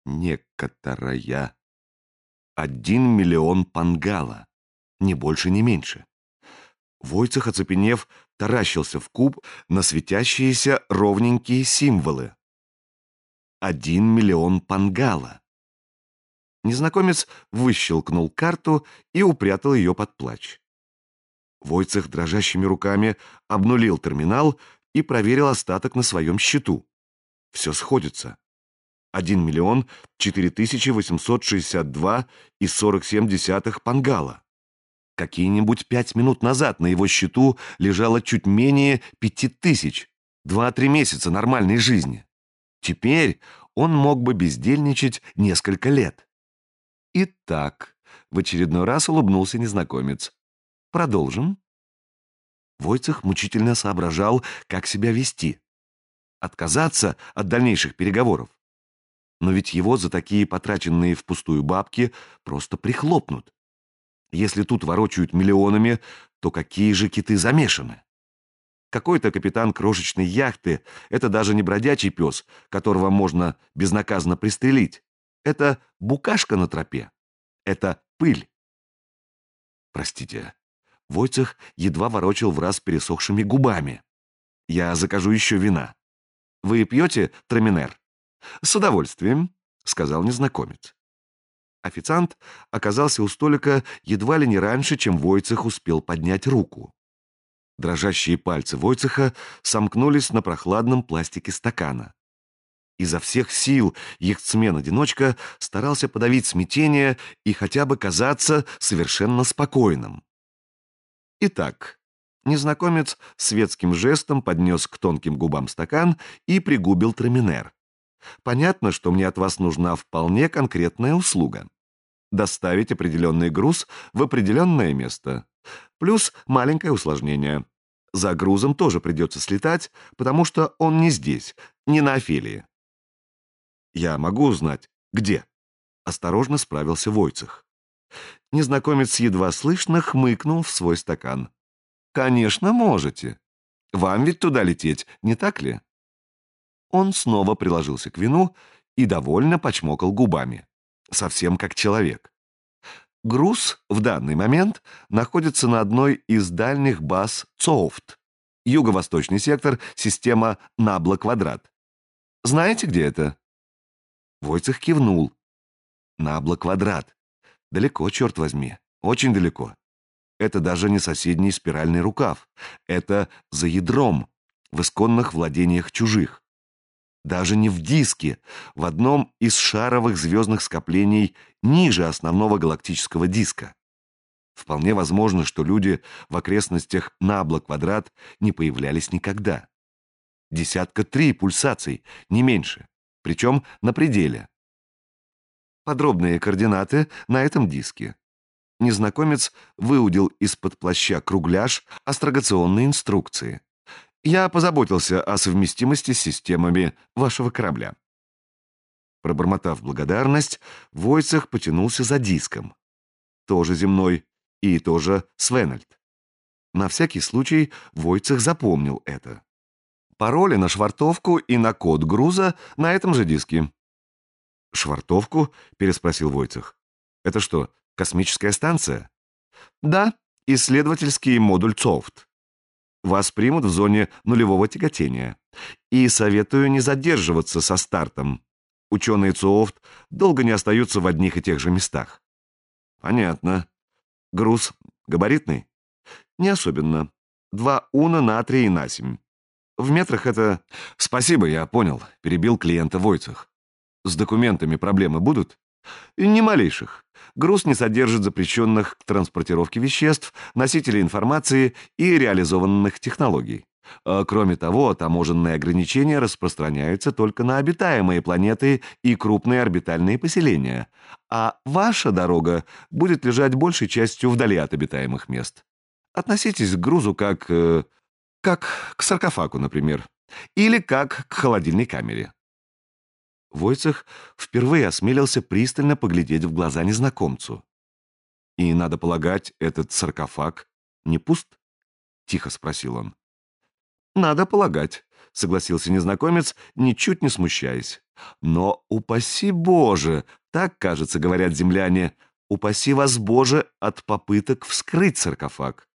некоторая. 1 миллион пангала. Ни больше, ни меньше. Войцех, оцепенев, таращился в куб на светящиеся ровненькие символы. 1 миллион пангала. Незнакомец выщелкнул карту и упрятал ее под плащ. Войцех дрожащими руками обнулил терминал и проверил остаток на своем счету. Все сходится. 1 миллион 4862,47 пангала. Какие-нибудь 5 минут назад на его счету лежало чуть менее 5000. 2-3 месяца нормальной жизни. Теперь он мог бы бездельничать несколько лет. Итак, в очередной раз улыбнулся незнакомец. Продолжим. Войцех мучительно соображал, как себя вести. Отказаться от дальнейших переговоров. Но ведь его за такие потраченные впустую бабки просто прихлопнут. Если тут ворочают миллионами, то какие же киты замешаны? Какой-то капитан крошечной яхты — это даже не бродячий пес, которого можно безнаказанно пристрелить. Это букашка на тропе. Это пыль. Простите. Войцех едва ворочал враз пересохшими губами. Я закажу еще вина. Вы пьете траминер? С удовольствием, сказал незнакомец. Официант оказался у столика едва ли не раньше, чем Войцех успел поднять руку. Дрожащие пальцы Войцеха сомкнулись на прохладном пластике стакана. Изо всех сил яхтсмен-одиночка старался подавить смятение и хотя бы казаться совершенно спокойным. Итак, незнакомец светским жестом поднес к тонким губам стакан и пригубил траминер. Понятно, что мне от вас нужна вполне конкретная услуга. Доставить определенный груз в определенное место. Плюс маленькое усложнение. За грузом тоже придется слетать, потому что он не здесь, не на Офелии. Я могу узнать, где? Осторожно справился Войцех. Незнакомец едва слышно хмыкнул в свой стакан. Конечно, можете. Вам ведь туда лететь, не так ли? Он снова приложился к вину и довольно почмокал губами. Совсем как человек. Груз в данный момент находится на одной из дальних баз ЦОФТ, юго-восточный сектор, система Набла-Квадрат. Знаете, где это? Войцех кивнул. Набла-Квадрат. Далеко, черт возьми, очень далеко. Это даже не соседний спиральный рукав. Это за ядром, в исконных владениях чужих. Даже не в диске, в одном из шаровых звездных скоплений ниже основного галактического диска. Вполне возможно, что люди в окрестностях Набла-Квадрат не появлялись никогда. 3 пульсаций, не меньше, причем на пределе. Подробные координаты на этом диске. Незнакомец выудил из-под плаща кругляш астрогационной инструкции. Я позаботился о совместимости с системами вашего корабля. Пробормотав благодарность, Войцех потянулся за диском. Тоже земной и тоже Свенельд. На всякий случай Войцех запомнил это. Пароли на швартовку и на код груза на этом же диске. «Швартовку?» — переспросил Войцех. «Это что, космическая станция?» «Да, исследовательский модуль ЦОФТ. Вас примут в зоне нулевого тяготения. И советую не задерживаться со стартом. Ученые ЦОФТ долго не остаются в одних и тех же местах». «Понятно. Груз габаритный?» «Не особенно. 2 уна натрия и насемь. В метрах это...» «Спасибо, я понял», — перебил клиента Войцех. «С документами проблемы будут?» «Ни малейших. Груз не содержит запрещенных к транспортировке веществ, носителей информации и реализованных технологий. Кроме того, таможенные ограничения распространяются только на обитаемые планеты и крупные орбитальные поселения, а ваша дорога будет лежать большей частью вдали от обитаемых мест. Относитесь к грузу как к саркофагу, например, или как к холодильной камере». Войцех впервые осмелился пристально поглядеть в глаза незнакомцу. «И, надо полагать, этот саркофаг не пуст?» — тихо спросил он. Надо полагать, согласился незнакомец, ничуть не смущаясь. Но упаси Боже, так, кажется, говорят земляне, упаси вас Боже от попыток вскрыть саркофаг.